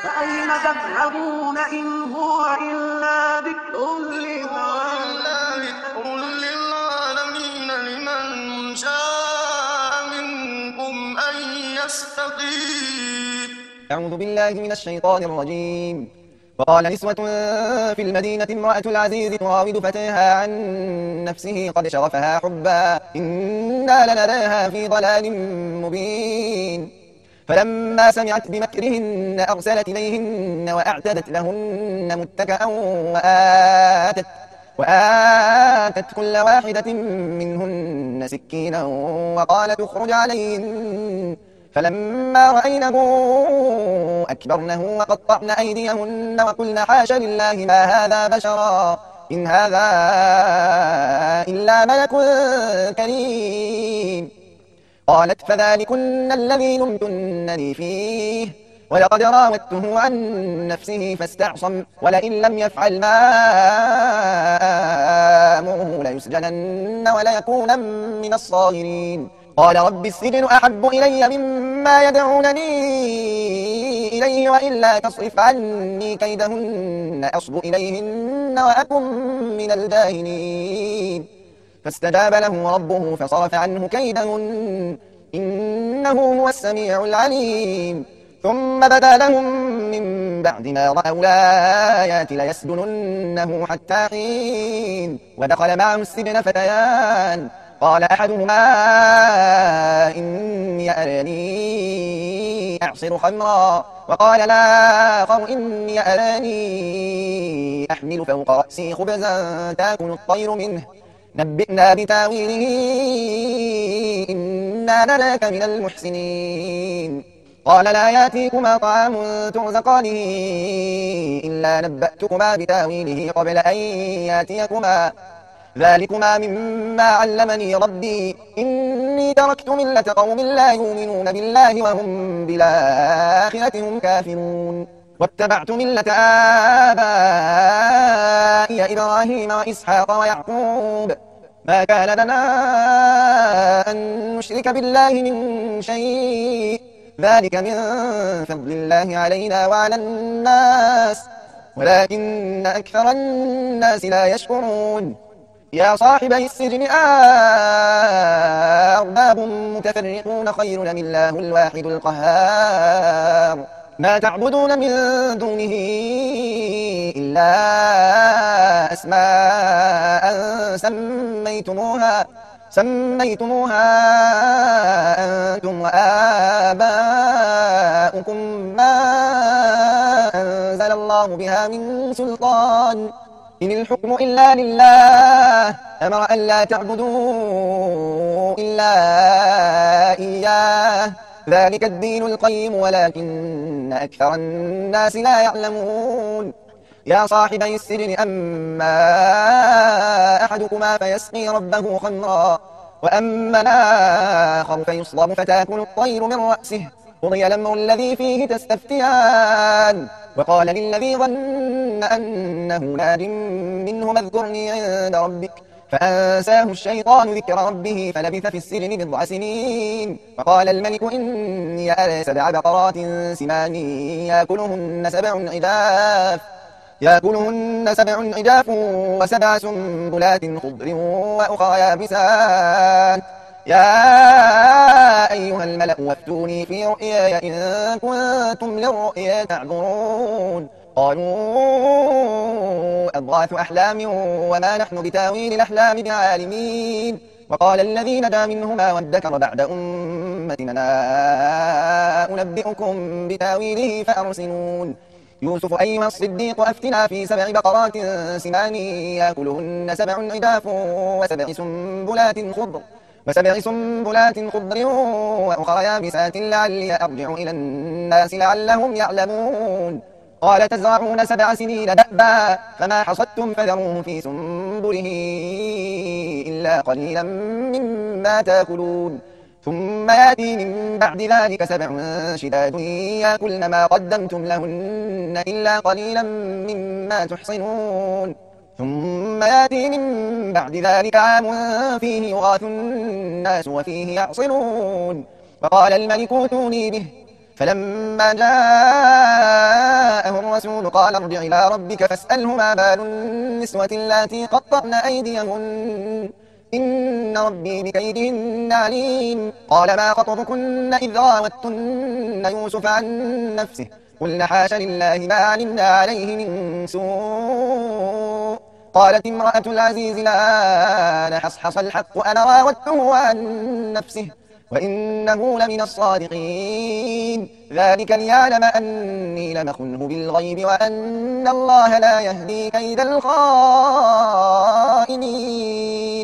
فأين تذهبون إن هو إلا ذكر للعالمين لمن شاء منكم أن يستقيم. أعوذ بالله من الشيطان الرجيم. وقال نسوة في المدينة امرأة العزيز تراود فتاها عن نفسه قد شغفها حبا إنا لنراها في ضلال مبين. فلما سمعت بمكرهن أرسلت إليهن وأعتدت لهن متكأ وآتت كل واحدة منهن سكينا وقالت اخرج عليهن. فلما رأينه أكبرنه وقطعن أيديهن وقلن حاش لله ما هذا بشرا إن هذا إلا ملك كريم. قالت فذلكن الذي لمتنني فيه ولقد راودته عن نفسه فاستعصم ولئن لم يفعل ما آمره ليسجنن وليكونن من الصاغرين. قال رب السجن أحب إلي مما يدعونني إليه وإلا تصرف عني كيدهن أصب إليهن وأكن من الجاهلين. فاستجاب له ربه فصرف عنه كيدهن إنه هو السميع العليم. ثم بدا لهم من بعد ما رأوا الآيات ليسجننه حتى حين. ودخل معه السجن فتيان قال أحدهما إني أراني أعصر خمرا وقال الآخر إني أراني أحمل فوق رأسي خبزا تأكل الطير منه نبئنا بتاويله إنا نراك من المحسنين. قال لا يأتيكما طعام ترزقانه إلا نبأتكما بتاويله قبل أن يأتيكما ذلكما مما علمني ربي إني تركت ملة قوم لا يؤمنون بالله وهم بالآخرة هم كافرون واتبعت ملة آبائي إبراهيم وإسحاق ويعقوب ما كان لنا أن نشرك بالله من شيء ذلك من فضل الله علينا وعلى الناس ولكن أكثر الناس لا يشكرون. يا صاحبي السجن أرباب متفرقون خير أم الله الواحد القهار. ما تعبدون من دونه إلا أسماء سميتموها أنتم وآباؤكم ما أنزل الله بها من سلطان إن الحكم إلا لله أمر أن لا تعبدوا إلا إياه ذلك الدين القيم ولكن أكثر الناس لا يعلمون. يا صاحبي السجن أما أحدكما فيسقي ربه خمرا وأما الآخر فيصلب فتأكل الطير من رأسه قضي الأمر الذي فيه تستفتيان. وقال للذي ظن أنه ناج منه اذكرني عند ربك فأنساه الشيطان ذكر ربه فلبث في السجن بضع سنين. وقال الملك إني أرى 7 بقرات سمان يأكلهن 7 عجاف و7 سنبلات خضر وأخرى يابسات. يا أيها الملأ وافتوني في رؤياي إن كنتم للرؤيا تعبرون. قالوا أضغاث أحلام وما نحن بتاويل الأحلام بعالمين. وقال الذي نجا منهما وادكر بعد أمة أنا أنبئكم بتاويله فأرسلون. يوسف أيها الصديق أفتنا في 7 بقرات سمان يأكلهن 7 عجاف وسبع سنبلات خضر وأخرى يابسات لعلي أرجع إلى الناس لعلهم يعلمون. قال تزرعون 7 سنين دأبا فما حصدتم فذروه في سنبله إلا قليلا مما تأكلون. ثم يأتي من بعد ذلك 7 شداد يأكلن ما قدمتم لهن إلا قليلا مما تحصنون. ثم يأتي من بعد ذلك عام فيه يغاث الناس وفيه يعصرون. فقال الملك ائتوني به فلما جاءه الرسول قال ارجع إلى ربك فاسأله ما بال النسوة اللاتي قطعن أيديهن إن ربي بكيدهن عليم. قال ما خطبكن إذ راوتن يوسف عن نفسه قلن حاش لله ما علمنا عليه من سوء. قالت امرأة العزيز الآن حصحص الحق أنا راودته عن نفسه وإنه لمن الصادقين. ذلك ليعلم أني لم أخنه بالغيب وأن الله لا يهدي كيد الخائنين.